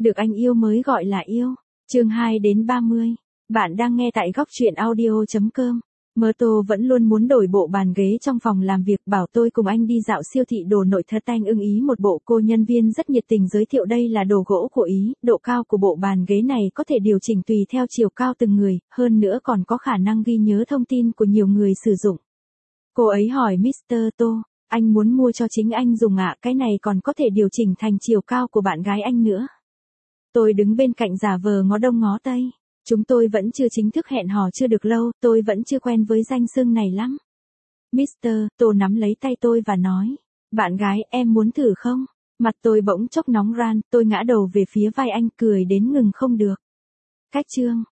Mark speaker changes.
Speaker 1: Được anh yêu mới gọi là yêu. Chương 2 đến 30. Bạn đang nghe tại góc truyện audio.com. Mơ Tô vẫn luôn muốn đổi bộ bàn ghế trong phòng làm việc, bảo tôi cùng anh đi dạo siêu thị đồ nội thất. Anh ưng ý một bộ, cô nhân viên rất nhiệt tình giới thiệu đây là đồ gỗ của Ý, độ cao của bộ bàn ghế này có thể điều chỉnh tùy theo chiều cao từng người, hơn nữa còn có khả năng ghi nhớ thông tin của nhiều người sử dụng. Cô ấy hỏi Mr. Tô, anh muốn mua cho chính anh dùng ạ? Cái này còn có thể điều chỉnh thành chiều cao của bạn gái anh nữa. Tôi đứng bên cạnh giả vờ ngó đông ngó tây. Chúng tôi vẫn chưa chính thức hẹn hò chưa được lâu, tôi vẫn chưa quen với danh xưng này lắm. Mr. Tô nắm lấy tay tôi và nói, bạn gái, em muốn thử không? Mặt tôi bỗng chốc nóng ran, tôi ngã đầu về phía vai anh, cười đến ngừng không được. Cách chương